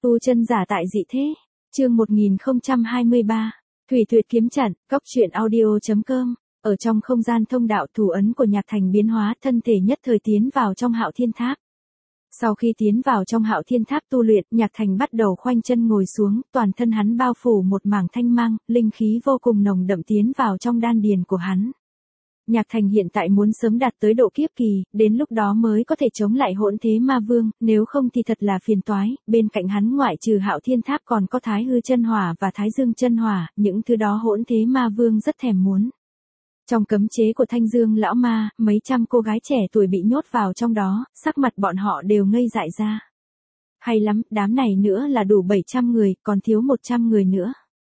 Tu chân giả tại dị thế. Chương 1023. Thủy Tuyệt kiếm trận, Cóc truyện audio.com. Ở trong không gian thông đạo, thủ ấn của Nhạc Thành biến hóa, thân thể nhất thời tiến vào trong Hạo Thiên Tháp. Sau khi tiến vào trong Hạo Thiên Tháp tu luyện, Nhạc Thành bắt đầu khoanh chân ngồi xuống, toàn thân hắn bao phủ một mảng thanh mang, linh khí vô cùng nồng đậm tiến vào trong đan điền của hắn. Nhạc Thành hiện tại muốn sớm đạt tới độ kiếp kỳ, đến lúc đó mới có thể chống lại Hỗn Thế Ma Vương, nếu không thì thật là phiền toái. Bên cạnh hắn ngoại trừ Hạo Thiên Tháp còn có Thái Hư chân hỏa và Thái Dương chân hỏa, những thứ đó Hỗn Thế Ma Vương rất thèm muốn. Trong cấm chế của Thanh Dương lão ma, mấy trăm cô gái trẻ tuổi bị nhốt vào trong đó, sắc mặt bọn họ đều ngây dại ra. Hay lắm, đám này nữa là đủ 700 người, còn thiếu 100 người nữa.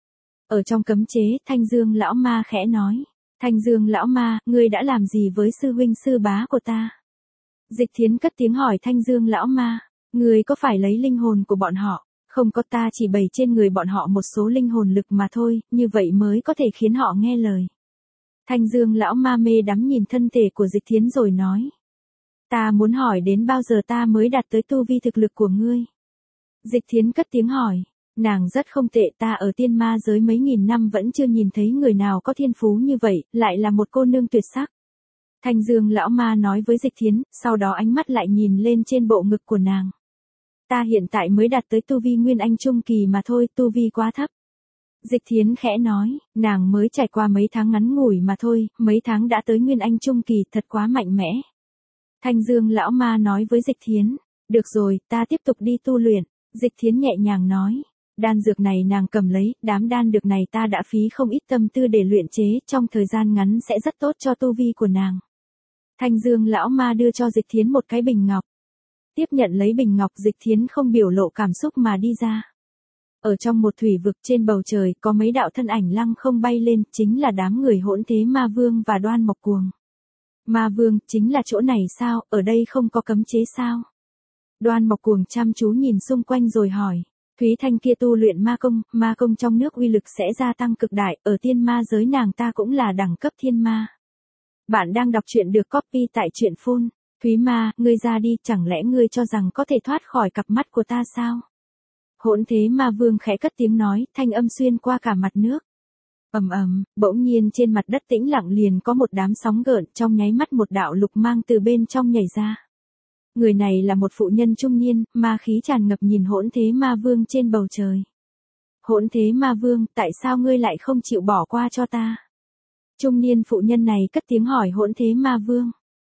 Ở trong cấm chế, Thanh Dương lão ma khẽ nói. Thanh Dương lão ma, ngươi đã làm gì với sư huynh sư bá của ta? Dịch Thiến cất tiếng hỏi Thanh Dương lão ma, ngươi có phải lấy linh hồn của bọn họ? Không có, ta chỉ bày trên người bọn họ một số linh hồn lực mà thôi, như vậy mới có thể khiến họ nghe lời. Thanh Dương lão ma mê đắm nhìn thân thể của Dịch Thiến rồi nói. Ta muốn hỏi đến bao giờ ta mới đạt tới tu vi thực lực của ngươi? Dịch Thiến cất tiếng hỏi. Nàng rất không tệ, ta ở tiên ma giới mấy nghìn năm vẫn chưa nhìn thấy người nào có thiên phú như vậy, lại là một cô nương tuyệt sắc. Thanh Dương lão ma nói với Dịch Thiến, sau đó ánh mắt lại nhìn lên trên bộ ngực của nàng. Ta hiện tại mới đạt tới tu vi Nguyên Anh Trung Kỳ mà thôi, tu vi quá thấp. Dịch Thiến khẽ nói, nàng mới trải qua mấy tháng ngắn ngủi mà thôi, mấy tháng đã tới Nguyên Anh Trung Kỳ, thật quá mạnh mẽ. Thanh Dương lão ma nói với Dịch Thiến, được rồi, ta tiếp tục đi tu luyện. Dịch Thiến nhẹ nhàng nói. Đan dược này nàng cầm lấy, đám đan dược này ta đã phí không ít tâm tư để luyện chế, trong thời gian ngắn sẽ rất tốt cho tu vi của nàng. Thanh Dương lão ma đưa cho Dịch Thiến một cái bình ngọc. Tiếp nhận lấy bình ngọc, Dịch Thiến không biểu lộ cảm xúc mà đi ra. Ở trong một thủy vực trên bầu trời có mấy đạo thân ảnh lăng không bay lên, chính là đám người Hỗn Thế Ma Vương và Đoan Mộc Cuồng. Ma Vương, chính là chỗ này sao, ở đây không có cấm chế sao? Đoan Mộc Cuồng chăm chú nhìn xung quanh rồi hỏi. Thúy Thanh kia tu luyện ma công trong nước uy lực sẽ gia tăng cực đại, ở tiên ma giới nàng ta cũng là đẳng cấp thiên ma. Bạn đang đọc truyện được copy tại truyện phone. Thúy ma, ngươi ra đi, chẳng lẽ ngươi cho rằng có thể thoát khỏi cặp mắt của ta sao? Hỗn Thế Ma Vương khẽ cất tiếng nói, thanh âm xuyên qua cả mặt nước. Bỗng nhiên trên mặt đất tĩnh lặng liền có một đám sóng gợn, trong nháy mắt một đạo lục mang từ bên trong nhảy ra. Người này là một phụ nhân trung niên, ma khí tràn ngập nhìn Hỗn Thế Ma Vương trên bầu trời. Hỗn Thế Ma Vương, tại sao ngươi lại không chịu bỏ qua cho ta? Trung niên phụ nhân này cất tiếng hỏi Hỗn Thế Ma Vương.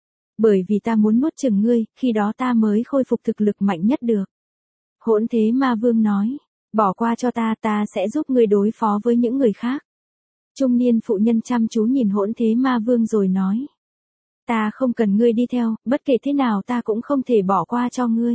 Bởi vì ta muốn nuốt chửng ngươi, khi đó ta mới khôi phục thực lực mạnh nhất được. Hỗn Thế Ma Vương nói, bỏ qua cho ta, ta sẽ giúp ngươi đối phó với những người khác. Trung niên phụ nhân chăm chú nhìn Hỗn Thế Ma Vương rồi nói. Ta không cần ngươi đi theo, bất kể thế nào ta cũng không thể bỏ qua cho ngươi.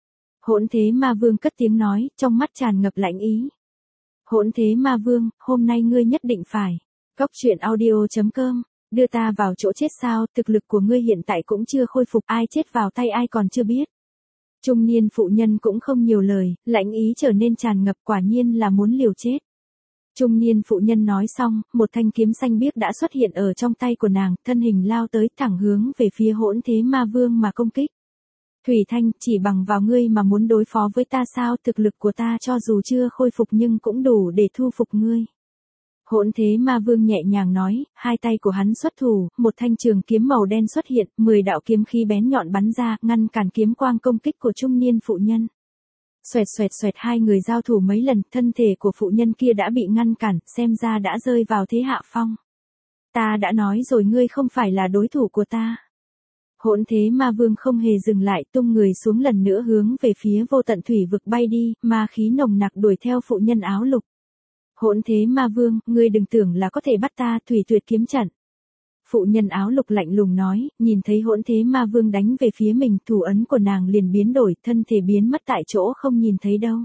Hỗn Thế Ma Vương cất tiếng nói, trong mắt tràn ngập lãnh ý. Hỗn Thế Ma Vương, hôm nay ngươi nhất định phải. Cóc truyện audio.com, đưa ta vào chỗ chết sao, thực lực của ngươi hiện tại cũng chưa khôi phục, ai chết vào tay ai còn chưa biết. Trung niên phụ nhân cũng không nhiều lời, lãnh ý trở nên tràn ngập, quả nhiên là muốn liều chết. Trung niên phụ nhân nói xong, một thanh kiếm xanh biếc đã xuất hiện ở trong tay của nàng, thân hình lao tới thẳng hướng về phía Hỗn Thế Ma Vương mà công kích. Thủy Thanh, chỉ bằng vào ngươi mà muốn đối phó với ta sao, thực lực của ta cho dù chưa khôi phục nhưng cũng đủ để thu phục ngươi. Hỗn Thế Ma Vương nhẹ nhàng nói, hai tay của hắn xuất thủ, một thanh trường kiếm màu đen xuất hiện, 10 đạo kiếm khí bén nhọn bắn ra, ngăn cản kiếm quang công kích của trung niên phụ nhân. Xoẹt xoẹt xoẹt, hai người giao thủ mấy lần, thân thể của phụ nhân kia đã bị ngăn cản, xem ra đã rơi vào thế hạ phong. Ta đã nói rồi, ngươi không phải là đối thủ của ta. Hỗn Thế Ma Vương không hề dừng lại, tung người xuống lần nữa hướng về phía vô tận thủy vực bay đi, ma khí nồng nặc đuổi theo phụ nhân áo lục. Hỗn Thế Ma Vương, ngươi đừng tưởng là có thể bắt ta, Thủy Tuyệt kiếm trận. Phụ nhân áo lục lạnh lùng nói, nhìn thấy Hỗn Thế Ma Vương đánh về phía mình, thủ ấn của nàng liền biến đổi, thân thể biến mất tại chỗ không nhìn thấy đâu.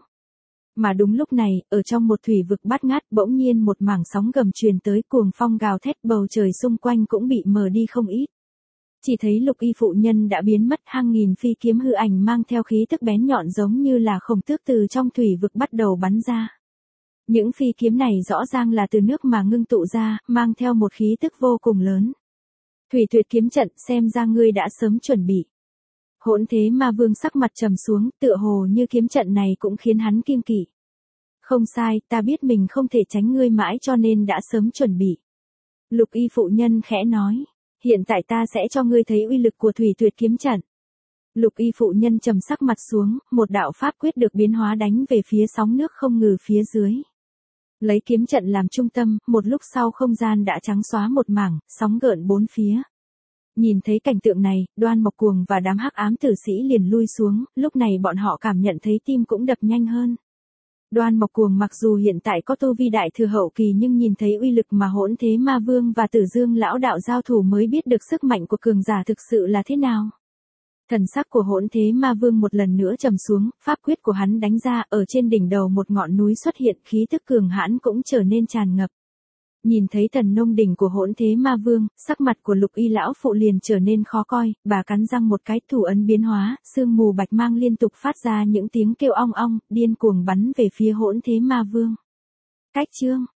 Mà đúng lúc này, ở trong một thủy vực bát ngát, bỗng nhiên một mảng sóng gầm truyền tới, cuồng phong gào thét, bầu trời xung quanh cũng bị mờ đi không ít. Chỉ thấy lục y phụ nhân đã biến mất, hàng nghìn phi kiếm hư ảnh mang theo khí tức bén nhọn giống như là khổng tước từ trong thủy vực bắt đầu bắn ra. Những phi kiếm này rõ ràng là từ nước mà ngưng tụ ra, mang theo một khí tức vô cùng lớn. Thủy Tuyệt kiếm trận, xem ra ngươi đã sớm chuẩn bị. Hỗn Thế Ma Vương sắc mặt trầm xuống, tựa hồ như kiếm trận này cũng khiến hắn kiêng kỵ. Không sai, ta biết mình không thể tránh ngươi mãi cho nên đã sớm chuẩn bị. Lục Y phụ nhân khẽ nói, hiện tại ta sẽ cho ngươi thấy uy lực của Thủy Tuyệt kiếm trận. Lục Y phụ nhân trầm sắc mặt xuống, một đạo pháp quyết được biến hóa đánh về phía sóng nước không ngừ phía dưới. Lấy kiếm trận làm trung tâm, một lúc sau không gian đã trắng xóa một mảng, sóng gợn bốn phía. Nhìn thấy cảnh tượng này, Đoan Mộc Cuồng và đám hắc ám tử sĩ liền lui xuống, lúc này bọn họ cảm nhận thấy tim cũng đập nhanh hơn. Đoan Mộc Cuồng mặc dù hiện tại có tu vi đại thừa hậu kỳ nhưng nhìn thấy uy lực mà Hỗn Thế Ma Vương và Tử Dương lão đạo giao thủ mới biết được sức mạnh của cường giả thực sự là thế nào. Thần sắc của Hỗn Thế Ma Vương một lần nữa trầm xuống, pháp quyết của hắn đánh ra, ở trên đỉnh đầu một ngọn núi xuất hiện, khí tức cường hãn cũng trở nên tràn ngập. Nhìn thấy thần nông đỉnh của Hỗn Thế Ma Vương, sắc mặt của Lục Y lão phụ liền trở nên khó coi, bà cắn răng một cái, thủ ấn biến hóa, sương mù bạch mang liên tục phát ra những tiếng kêu ong ong, điên cuồng bắn về phía Hỗn Thế Ma Vương. Cách chương